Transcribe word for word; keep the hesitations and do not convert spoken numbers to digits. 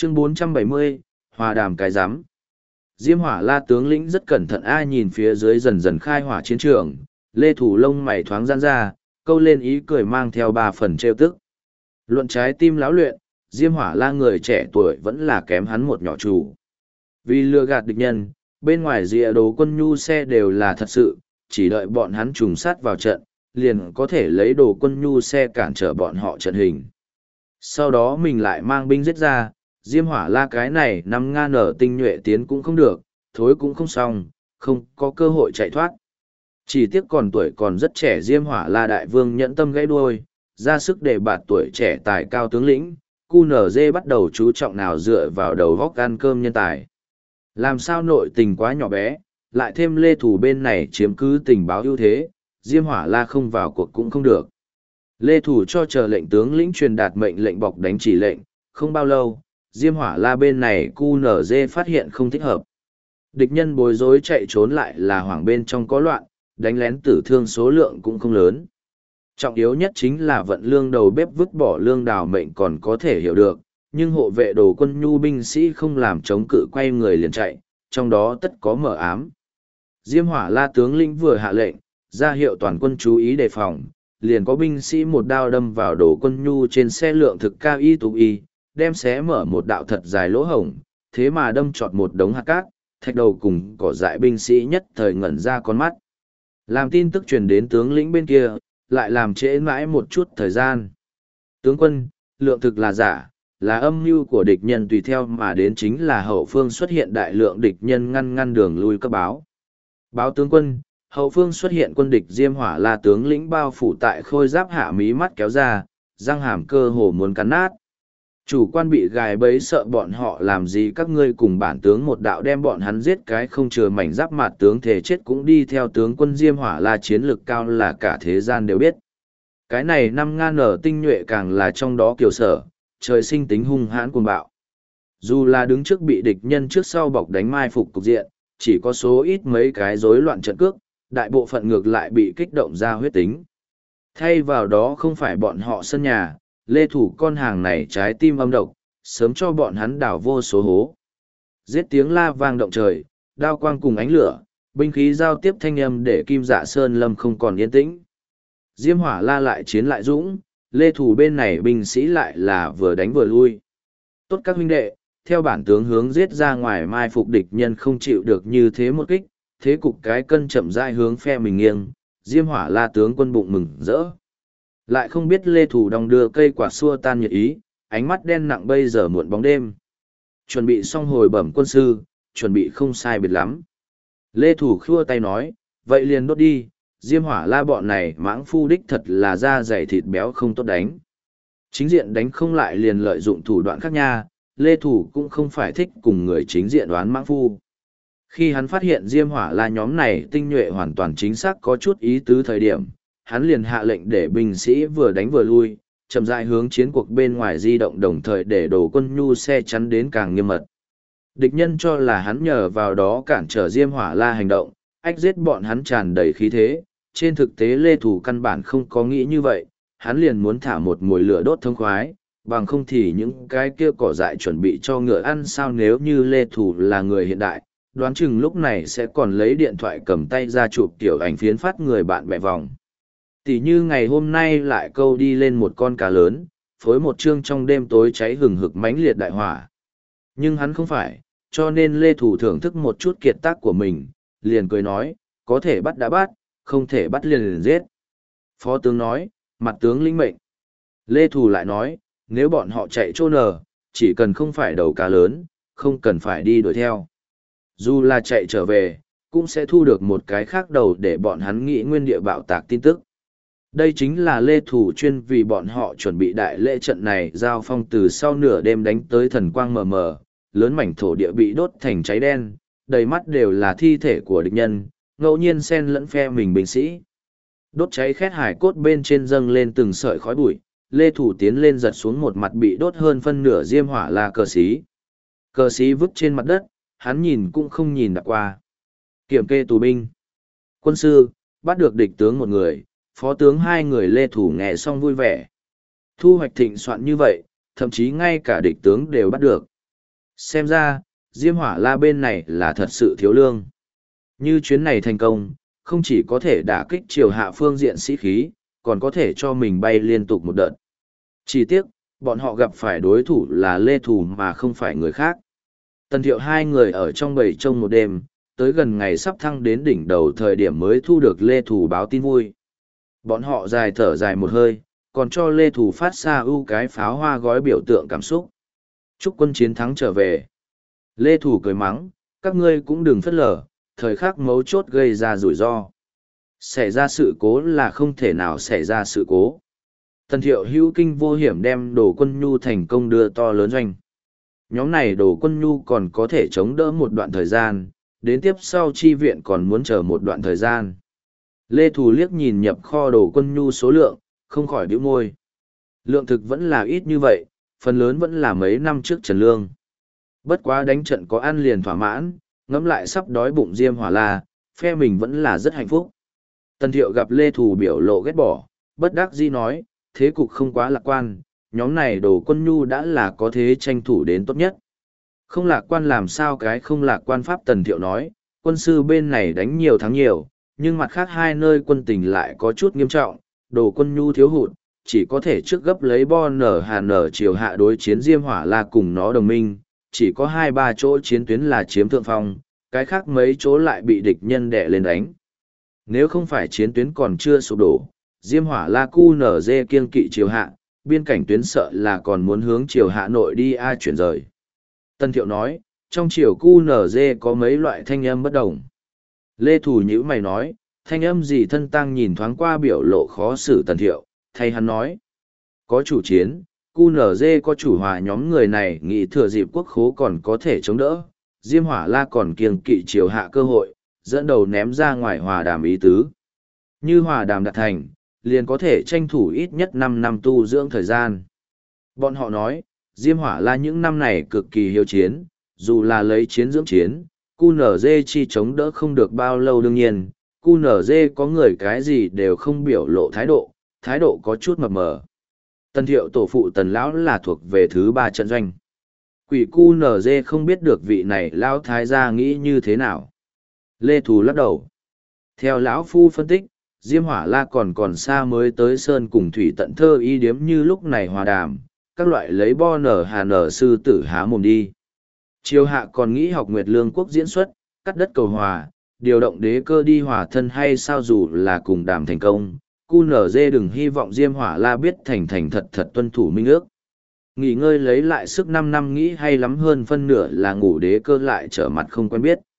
Chương bốn trăm bảy mươi, Hòa đàm cái rắm. Diêm Hỏa La tướng lĩnh rất cẩn thận ai nhìn phía dưới dần dần khai hỏa chiến trường, Lê Thủ lông mày thoáng giãn ra, câu lên ý cười mang theo ba phần trêu tức. Luận trái tim lão luyện, Diêm Hỏa La người trẻ tuổi vẫn là kém hắn một nhỏ chủ. Vì lừa gạt địch nhân, bên ngoài rìa đồ quân nhu xe đều là thật sự, chỉ đợi bọn hắn trùng sát vào trận, liền có thể lấy đồ quân nhu xe cản trở bọn họ trận hình. Sau đó mình lại mang binh giết ra, Diêm Hỏa La cái này nằm nga nở tinh nhuệ tiến cũng không được, thối cũng không xong, không có cơ hội chạy thoát. Chỉ tiếc còn tuổi còn rất trẻ Diêm Hỏa La đại vương nhẫn tâm gãy đuôi, ra sức để bạt tuổi trẻ tài cao tướng lĩnh, cu nở dê bắt đầu chú trọng nào dựa vào đầu góc ăn cơm nhân tài. Làm sao nội tình quá nhỏ bé, lại thêm Lê Thủ bên này chiếm cứ tình báo ưu thế, Diêm Hỏa La không vào cuộc cũng không được. Lê Thủ cho chờ lệnh tướng lĩnh truyền đạt mệnh lệnh bọc đánh chỉ lệnh, không bao lâu, Diêm Hỏa La bên này cu nở dê phát hiện không thích hợp. Địch nhân bối rối chạy trốn lại là hoảng bên trong có loạn, đánh lén tử thương số lượng cũng không lớn. Trọng yếu nhất chính là vận lương đầu bếp vứt bỏ lương đào mệnh còn có thể hiểu được, nhưng hộ vệ đồ quân nhu binh sĩ không làm chống cự quay người liền chạy, trong đó tất có mở ám. Diêm Hỏa La tướng lĩnh vừa hạ lệnh, ra hiệu toàn quân chú ý đề phòng, liền có binh sĩ một đao đâm vào đồ quân nhu trên xe lượng thực cao y tú y, đem xé mở một đạo thật dài lỗ hổng, thế mà đâm trọt một đống hạt cát, thạch đầu cùng cỏ dại binh sĩ nhất thời ngẩn ra con mắt. Làm tin tức truyền đến tướng lĩnh bên kia, lại làm trễ mãi một chút thời gian. Tướng quân, lượng thực là giả, là âm mưu của địch nhân tùy theo mà đến chính là hậu phương xuất hiện đại lượng địch nhân ngăn ngăn đường lui cấp báo. Báo tướng quân, hậu phương xuất hiện quân địch Diêm Hỏa La tướng lĩnh bao phủ tại khôi giáp hạ mí mắt kéo ra, răng hàm cơ hồ muốn cắn nát. Chủ quan bị gài bẫy sợ bọn họ làm gì các ngươi cùng bản tướng một đạo đem bọn hắn giết cái không chừa mảnh giáp mặt tướng thể chết cũng đi theo tướng quân Diêm Hỏa La chiến lực cao là cả thế gian đều biết. Cái này năm nga nở tinh nhuệ càng là trong đó kiều sở, trời sinh tính hung hãn cuồng bạo. Dù là đứng trước bị địch nhân trước sau bọc đánh mai phục cục diện, chỉ có số ít mấy cái rối loạn trận cước, đại bộ phận ngược lại bị kích động ra huyết tính. Thay vào đó không phải bọn họ sân nhà, Lê Thủ con hàng này trái tim âm độc, sớm cho bọn hắn đào vô số hố. Giết tiếng la vang động trời, đao quang cùng ánh lửa, binh khí giao tiếp thanh âm để Kim Dạ Sơn Lâm không còn yên tĩnh. Diêm Hỏa La lại chiến lại dũng, Lê Thủ bên này binh sĩ lại là vừa đánh vừa lui. Tốt các huynh đệ, theo bản tướng hướng giết ra ngoài mai phục địch nhân không chịu được như thế một kích, thế cục cái cân chậm rãi hướng phe mình nghiêng, Diêm Hỏa La tướng quân bụng mừng rỡ. Lại không biết Lê Thủ đong đưa cây quạt xua tan nhiệt ý, ánh mắt đen nặng bây giờ muộn bóng đêm. Chuẩn bị xong hồi bẩm quân sư, chuẩn bị không sai biệt lắm. Lê Thủ khua tay nói, vậy liền đốt đi, Diêm Hỏa La bọn này mãng phu đích thật là da dày thịt béo không tốt đánh. Chính diện đánh không lại liền lợi dụng thủ đoạn khác nha, Lê Thủ cũng không phải thích cùng người chính diện đoán mãng phu. Khi hắn phát hiện Diêm Hỏa La nhóm này tinh nhuệ hoàn toàn chính xác có chút ý tứ thời điểm, hắn liền hạ lệnh để binh sĩ vừa đánh vừa lui, chậm rãi hướng chiến cuộc bên ngoài di động đồng thời để đổ quân nhu xe chắn đến càng nghiêm mật. Địch nhân cho là hắn nhờ vào đó cản trở Diêm Hỏa La hành động, ách giết bọn hắn tràn đầy khí thế, trên thực tế Lê Thủ căn bản không có nghĩ như vậy, hắn liền muốn thả một mồi lửa đốt thông khoái, bằng không thì những cái kia cỏ dại chuẩn bị cho ngựa ăn sao nếu như Lê Thủ là người hiện đại, đoán chừng lúc này sẽ còn lấy điện thoại cầm tay ra chụp tiểu ảnh phiến phát người bạn bè vòng. Tỷ như ngày hôm nay lại câu đi lên một con cá lớn, phối một chương trong đêm tối cháy hừng hực mãnh liệt đại hỏa. Nhưng hắn không phải, cho nên Lê Thủ thưởng thức một chút kiệt tác của mình, liền cười nói, có thể bắt đã bắt, không thể bắt liền liền giết. Phó tướng nói, mặt tướng lĩnh mệnh. Lê Thủ lại nói, nếu bọn họ chạy trô nờ, chỉ cần không phải đầu cá lớn, không cần phải đi đuổi theo. Dù là chạy trở về, cũng sẽ thu được một cái khác đầu để bọn hắn nghĩ nguyên địa bạo tạc tin tức. Đây chính là Lê Thủ chuyên vì bọn họ chuẩn bị đại lễ trận này giao phong từ sau nửa đêm đánh tới thần quang mờ mờ, lớn mảnh thổ địa bị đốt thành cháy đen, đầy mắt đều là thi thể của địch nhân, ngẫu nhiên xen lẫn phe mình binh sĩ. Đốt cháy khét hải cốt bên trên dâng lên từng sợi khói bụi, Lê Thủ tiến lên giật xuống một mặt bị đốt hơn phân nửa Diêm Hỏa La cờ xí. Cờ xí vứt trên mặt đất, hắn nhìn cũng không nhìn đã qua. Kiểm kê tù binh. Quân sư, bắt được địch tướng một người, phó tướng hai người. Lê Thủ nghe xong vui vẻ. Thu hoạch thịnh soạn như vậy, thậm chí ngay cả địch tướng đều bắt được. Xem ra, Diêm Hỏa La bên này là thật sự thiếu lương. Như chuyến này thành công, không chỉ có thể đả kích triều hạ phương diện sĩ khí, còn có thể cho mình bay liên tục một đợt. Chỉ tiếc, bọn họ gặp phải đối thủ là Lê Thù mà không phải người khác. Tần Thiệu hai người ở trong bầy trông một đêm, tới gần ngày sắp thăng đến đỉnh đầu thời điểm mới thu được Lê Thù báo tin vui. Bọn họ dài thở dài một hơi, còn cho Lê Thù phát xa ưu cái pháo hoa gói biểu tượng cảm xúc. Chúc quân chiến thắng trở về. Lê Thù cười mắng, các ngươi cũng đừng phất lờ, thời khắc mấu chốt gây ra rủi ro. Xảy ra sự cố là không thể nào xảy ra sự cố. Tần Thiệu hữu kinh vô hiểm đem đồ quân nhu thành công đưa to lớn doanh. Nhóm này đồ quân nhu còn có thể chống đỡ một đoạn thời gian, đến tiếp sau chi viện còn muốn chờ một đoạn thời gian. Lê Thù liếc nhìn nhập kho đồ quân nhu số lượng, không khỏi bĩu môi. Lượng thực vẫn là ít như vậy, phần lớn vẫn là mấy năm trước Trần Lương. Bất quá đánh trận có ăn liền thỏa mãn, ngẫm lại sắp đói bụng Diêm Hỏa La, phe mình vẫn là rất hạnh phúc. Tần Thiệu gặp Lê Thù biểu lộ ghét bỏ, bất đắc dĩ nói, thế cục không quá lạc quan, nhóm này đồ quân nhu đã là có thế tranh thủ đến tốt nhất. Không lạc quan làm sao cái không lạc quan pháp. Tần Thiệu nói, quân sư bên này đánh nhiều thắng nhiều, nhưng mặt khác hai nơi quân tình lại có chút nghiêm trọng, đồ quân nhu thiếu hụt, chỉ có thể trước gấp lấy bo nở hà nở chiều hạ đối chiến Diêm Hỏa La cùng nó đồng minh, chỉ có hai ba chỗ chiến tuyến là chiếm thượng phong, cái khác mấy chỗ lại bị địch nhân đè lên đánh. Nếu không phải chiến tuyến còn chưa sụp đổ, Diêm Hỏa La cu nở dê kiêng kỵ chiều hạ, biên cảnh tuyến sợ là còn muốn hướng chiều hạ nội đi ai chuyển rời. Tân Thiệu nói, trong chiều cu nở dê có mấy loại thanh âm bất đồng. Lê Thù nhữ mày nói, thanh âm gì thân tăng nhìn thoáng qua biểu lộ khó xử Tần Thiệu, thay hắn nói. Có chủ chiến, cu nở dê có chủ hòa nhóm người này nghĩ thừa dịp quốc khố còn có thể chống đỡ, Diêm Hỏa La còn kiêng kỵ chiều hạ cơ hội, dẫn đầu ném ra ngoài hòa đàm ý tứ. Như hòa đàm đạt thành, liền có thể tranh thủ ít nhất năm năm tu dưỡng thời gian. Bọn họ nói, Diêm Hỏa La những năm này cực kỳ hiếu chiến, dù là lấy chiến dưỡng chiến, cu nở dê chi chống đỡ không được bao lâu. Đương nhiên, cu nở dê có người cái gì đều không biểu lộ thái độ, thái độ có chút mập mờ. Tần Thiệu tổ phụ Tần Lão là thuộc về thứ ba trận doanh. Quỷ cu nở dê không biết được vị này Lão thái gia nghĩ như thế nào. Lê Thù lắc đầu. Theo Lão Phu phân tích, Diêm Hỏa La còn còn xa mới tới sơn cùng thủy tận thơ y điếm như lúc này hòa đàm, các loại lấy bo nở hà nở sư tử há mồm đi. Triều hạ còn nghĩ học Nguyệt Lương quốc diễn xuất, cắt đất cầu hòa, điều động đế cơ đi hòa thân hay sao dù là cùng đàm thành công, cu nở dê đừng hy vọng Diêm Hỏa La biết thành thành thật thật tuân thủ minh ước. Nghỉ ngơi lấy lại sức năm năm nghĩ hay lắm hơn phân nửa là ngủ đế cơ lại trở mặt không quen biết.